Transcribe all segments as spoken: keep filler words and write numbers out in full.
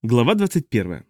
Глава двадцать первая.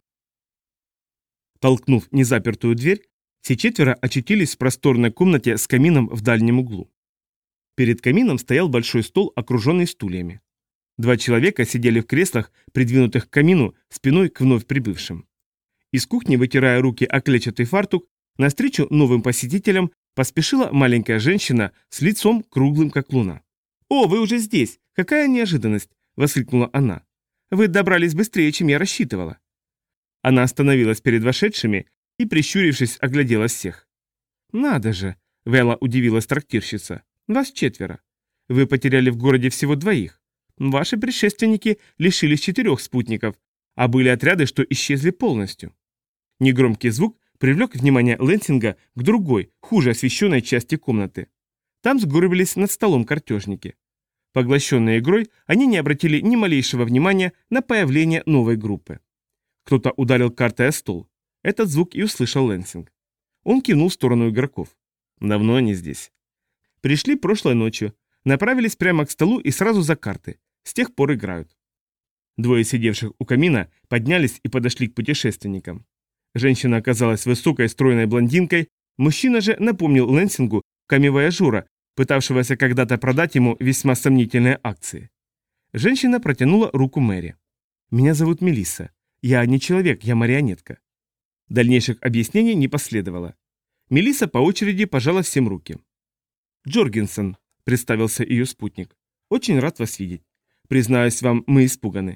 Толкнув незапертую дверь, все четверо очутились в просторной комнате с камином в дальнем углу. Перед камином стоял большой стол, окруженный стульями. Два человека сидели в креслах, придвинутых к камину, спиной к вновь прибывшим. Из кухни, вытирая руки о клетчатый фартук, навстречу новым посетителям поспешила маленькая женщина с лицом круглым, как луна. «О, вы уже здесь! Какая неожиданность!» – воскликнула она. «Вы добрались быстрее, чем я рассчитывала». Она остановилась перед вошедшими и, прищурившись, оглядела всех. «Надо же!» – вяло удивилась трактирщица. «Вас четверо. Вы потеряли в городе всего двоих. Ваши предшественники лишились четырех спутников, а были отряды, что исчезли полностью». Негромкий звук привлек внимание Лэнсинга к другой, хуже освещенной части комнаты. Там сгорбились над столом картежники. Поглощенные игрой, они не обратили ни малейшего внимания на появление новой группы. Кто-то ударил картой о стол. Этот звук и услышал Лэнсинг. Он кивнул в сторону игроков. Давно они здесь. Пришли прошлой ночью, направились прямо к столу и сразу за карты. С тех пор играют. Двое сидевших у камина поднялись и подошли к путешественникам. Женщина оказалась высокой, стройной блондинкой, мужчина же напомнил Лэнсингу камевояжера, пытавшегося когда-то продать ему весьма сомнительные акции. Женщина протянула руку Мэри. «Меня зовут Мелисса. Я не человек, я марионетка». Дальнейших объяснений не последовало. Мелисса по очереди пожала всем руки. «Джоргенсен», — представился ее спутник. «Очень рад вас видеть. Признаюсь вам, мы испуганы.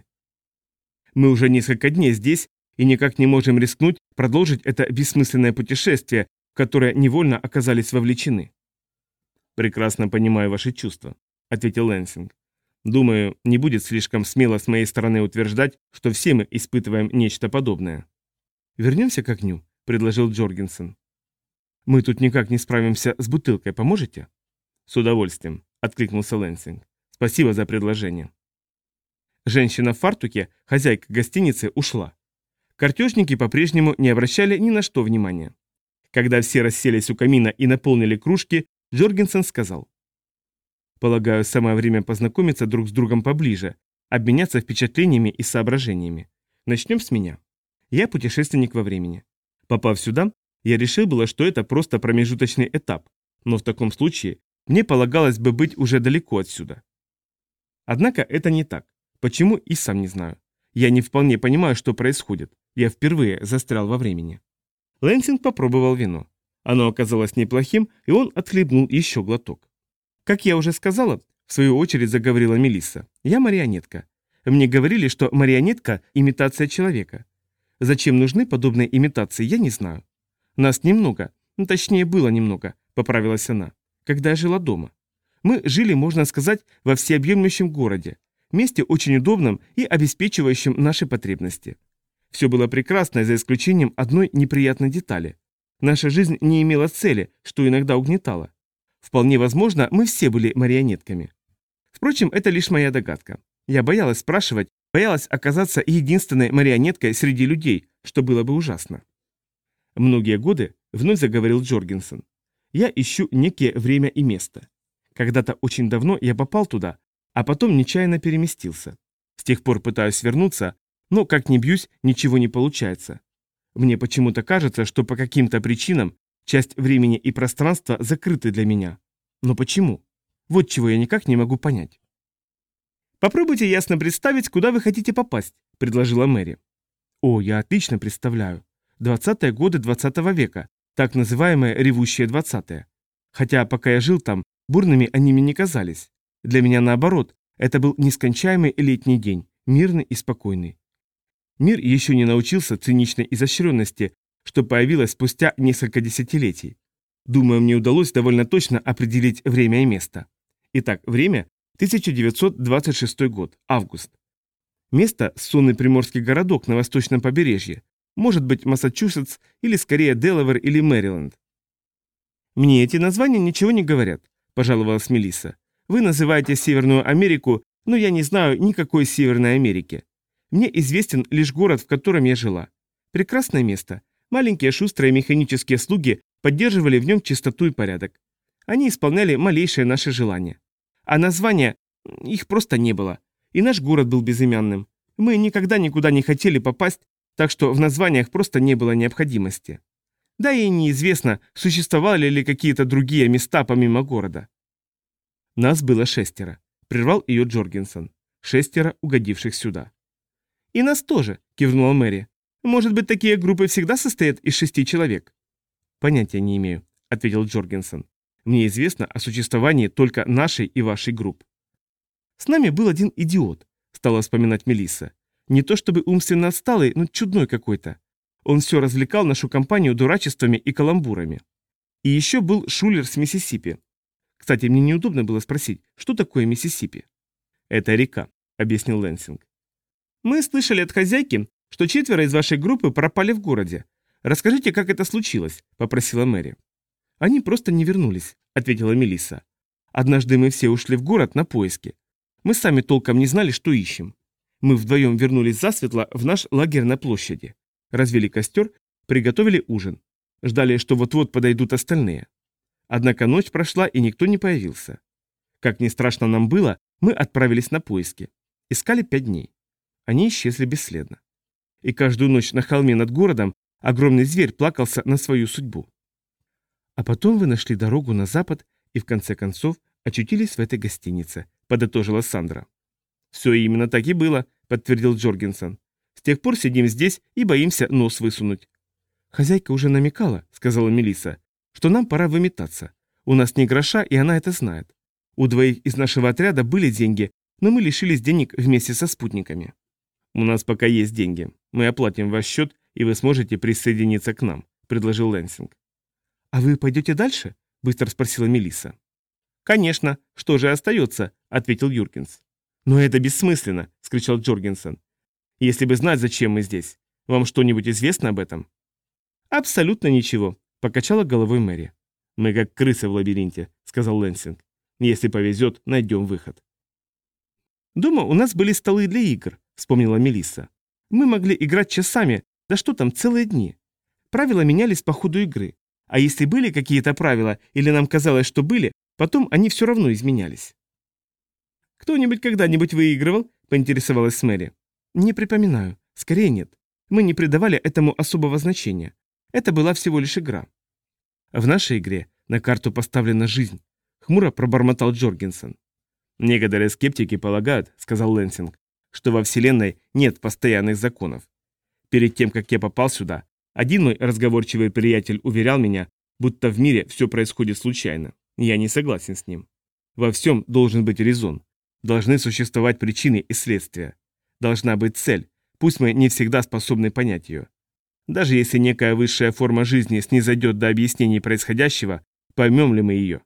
Мы уже несколько дней здесь и никак не можем рискнуть продолжить это бессмысленное путешествие, в которое невольно оказались вовлечены». «Прекрасно понимаю ваши чувства», — ответил Лэнсинг. «Думаю, не будет слишком смело с моей стороны утверждать, что все мы испытываем нечто подобное». «Вернемся к огню», — предложил Джоргенсен. «Мы тут никак не справимся с бутылкой, поможете?» «С удовольствием», — откликнулся Лэнсинг. «Спасибо за предложение». Женщина в фартуке, хозяйка гостиницы, ушла. Картежники по-прежнему не обращали ни на что внимания. Когда все расселись у камина и наполнили кружки, Джоргенсен сказал: «Полагаю, самое время познакомиться друг с другом поближе, обменяться впечатлениями и соображениями. Начнем с меня. Я путешественник во времени. Попав сюда, я решил было, что это просто промежуточный этап, но в таком случае мне полагалось бы быть уже далеко отсюда. Однако это не так. Почему, и сам не знаю. Я не вполне понимаю, что происходит. Я впервые застрял во времени». Лэнсинг попробовал вино. Оно оказалось неплохим, и он отхлебнул еще глоток. «Как я уже сказала, в свою очередь заговорила Мелисса, я марионетка. Мне говорили, что марионетка – имитация человека. Зачем нужны подобные имитации, я не знаю. Нас немного, ну, точнее было немного, поправилась она, когда я жила дома. Мы жили, можно сказать, во всеобъемлющем городе, месте очень удобном и обеспечивающем наши потребности. Все было прекрасно, за исключением одной неприятной детали. Наша жизнь не имела цели, что иногда угнетало. Вполне возможно, мы все были марионетками. Впрочем, это лишь моя догадка. Я боялась спрашивать, боялась оказаться единственной марионеткой среди людей, что было бы ужасно. Многие годы, вновь заговорил Джоргенсен, я ищу некие время и место. Когда-то очень давно я попал туда, а потом нечаянно переместился. С тех пор пытаюсь вернуться, но как ни бьюсь, ничего не получается. Мне почему-то кажется, что по каким-то причинам часть времени и пространства закрыты для меня. Но почему? Вот чего я никак не могу понять. «Попробуйте ясно представить, куда вы хотите попасть», — предложила Мэри. «О, я отлично представляю. Двадцатые годы двадцатого века, так называемые ревущие двадцатые. Хотя, пока я жил там, бурными они мне не казались. Для меня, наоборот, это был нескончаемый летний день, мирный и спокойный. Мир еще не научился циничной изощренности, что появилось спустя несколько десятилетий. Думаю, мне удалось довольно точно определить время и место. Итак, время – тысяча девятьсот двадцать шестой год, август. Место – сонный приморский городок на восточном побережье, может быть Массачусетс или скорее Делавэр или Мэриленд. «Мне эти названия ничего не говорят», – пожаловалась Мелисса. «Вы называете Северную Америку, но я не знаю никакой Северной Америки. Мне известен лишь город, в котором я жила. Прекрасное место. Маленькие шустрые механические слуги поддерживали в нем чистоту и порядок. Они исполняли малейшие наши желания. А названия, их просто не было. И наш город был безымянным. Мы никогда никуда не хотели попасть, так что в названиях просто не было необходимости. Да и неизвестно, существовали ли какие-то другие места помимо города. Нас было шестеро, прервал ее Джоргенсон. Шестеро, угодивших сюда. И нас тоже, кивнула Мэри. Может быть, такие группы всегда состоят из шести человек? Понятия не имею, ответил Джоргенсон. Мне известно о существовании только нашей и вашей групп. С нами был один идиот, стала вспоминать Мелисса. Не то чтобы умственно отсталый, но чудной какой-то. Он все развлекал нашу компанию дурачествами и каламбурами. И еще был шулер с Миссисипи. Кстати, мне неудобно было спросить, что такое Миссисипи? Это река, объяснил Лэнсинг. Мы слышали от хозяйки, что четверо из вашей группы пропали в городе. Расскажите, как это случилось, попросила Мэри. Они просто не вернулись, ответила Мелисса. Однажды мы все ушли в город на поиски. Мы сами толком не знали, что ищем. Мы вдвоем вернулись засветло в наш лагерь на площади. Развели костер, приготовили ужин. Ждали, что вот-вот подойдут остальные. Однако ночь прошла, и никто не появился. Как ни страшно нам было, мы отправились на поиски. Искали пять дней. Они исчезли бесследно. И каждую ночь на холме над городом огромный зверь плакался на свою судьбу. А потом вы нашли дорогу на запад и в конце концов очутились в этой гостинице, подытожила Сандра. Все именно так и было, подтвердил Джоргенсон. С тех пор сидим здесь и боимся нос высунуть. Хозяйка уже намекала, сказала Мелисса, что нам пора выметаться. У нас не гроша, и она это знает. У двоих из нашего отряда были деньги, но мы лишились денег вместе со спутниками. У нас пока есть деньги. Мы оплатим ваш счет, и вы сможете присоединиться к нам, предложил Лэнсинг. А вы пойдете дальше? Быстро спросила Мелисса. Конечно, что же остается, ответил Юркинс. Но это бессмысленно, скричал Джоргенсон. Если бы знать, зачем мы здесь. Вам что-нибудь известно об этом? Абсолютно ничего, покачала головой Мэри. Мы как крысы в лабиринте, сказал Лэнсинг. Если повезет, найдем выход. Дома у нас были столы для игр, вспомнила Мелисса. Мы могли играть часами, да что там, целые дни. Правила менялись по ходу игры. А если были какие-то правила, или нам казалось, что были, потом они все равно изменялись. «Кто-нибудь когда-нибудь выигрывал?» – поинтересовалась Мэри. «Не припоминаю. Скорее нет. Мы не придавали этому особого значения. Это была всего лишь игра». «В нашей игре на карту поставлена жизнь», – хмуро пробормотал Джоргенсон. «Некоторые скептики полагают, — сказал Лэнсинг, — что во Вселенной нет постоянных законов. Перед тем, как я попал сюда, один мой разговорчивый приятель уверял меня, будто в мире все происходит случайно. Я не согласен с ним. Во всем должен быть резон. Должны существовать причины и следствия. Должна быть цель, пусть мы не всегда способны понять ее. Даже если некая высшая форма жизни снизойдет до объяснений происходящего, поймем ли мы ее?»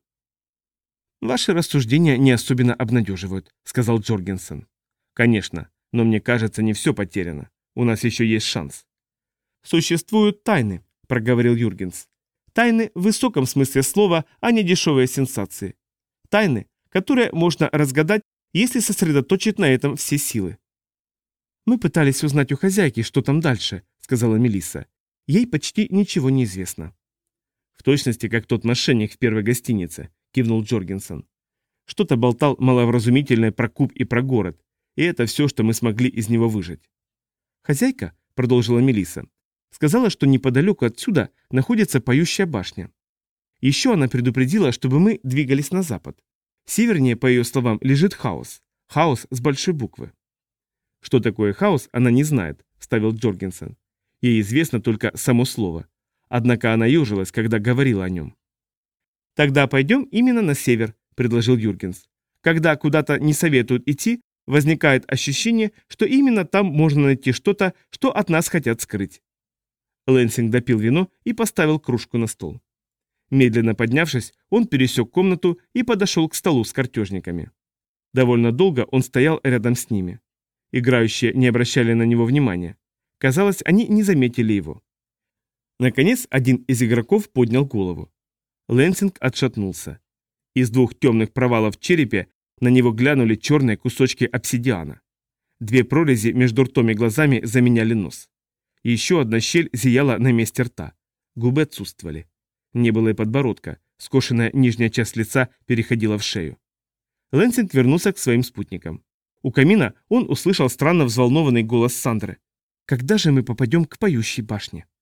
«Ваши рассуждения не особенно обнадеживают», — сказал Джоргенсон. «Конечно, но мне кажется, не все потеряно. У нас еще есть шанс». «Существуют тайны», — проговорил Юргенс. «Тайны в высоком смысле слова, а не дешевые сенсации. Тайны, которые можно разгадать, если сосредоточить на этом все силы». «Мы пытались узнать у хозяйки, что там дальше», — сказала Мелисса. «Ей почти ничего не известно». «В точности, как тот мошенник в первой гостинице», — кивнул Джоргенсон. «Что-то болтал маловразумительное про куб и про город, и это все, что мы смогли из него выжать». «Хозяйка», — продолжила Мелисса, — сказала, что неподалеку отсюда находится поющая башня. Еще она предупредила, чтобы мы двигались на запад. Севернее, по ее словам, лежит хаос. Хаос с большой буквы. «Что такое хаос, она не знает», — вставил Джоргенсон. «Ей известно только само слово. Однако она ежилась, когда говорила о нем». «Тогда пойдем именно на север», — предложил Юргенс. «Когда куда-то не советуют идти, возникает ощущение, что именно там можно найти что-то, что от нас хотят скрыть». Лэнсинг допил вино и поставил кружку на стол. Медленно поднявшись, он пересек комнату и подошел к столу с картежниками. Довольно долго он стоял рядом с ними. Играющие не обращали на него внимания. Казалось, они не заметили его. Наконец, один из игроков поднял голову. Лэнсинг отшатнулся. Из двух темных провалов в черепе на него глянули черные кусочки обсидиана. Две прорези между ртом и глазами заменяли нос. Еще одна щель зияла на месте рта. Губы отсутствовали. Не было и подбородка. Скошенная нижняя часть лица переходила в шею. Лэнсинг вернулся к своим спутникам. У камина он услышал странно взволнованный голос Сандры. «Когда же мы попадем к поющей башне?»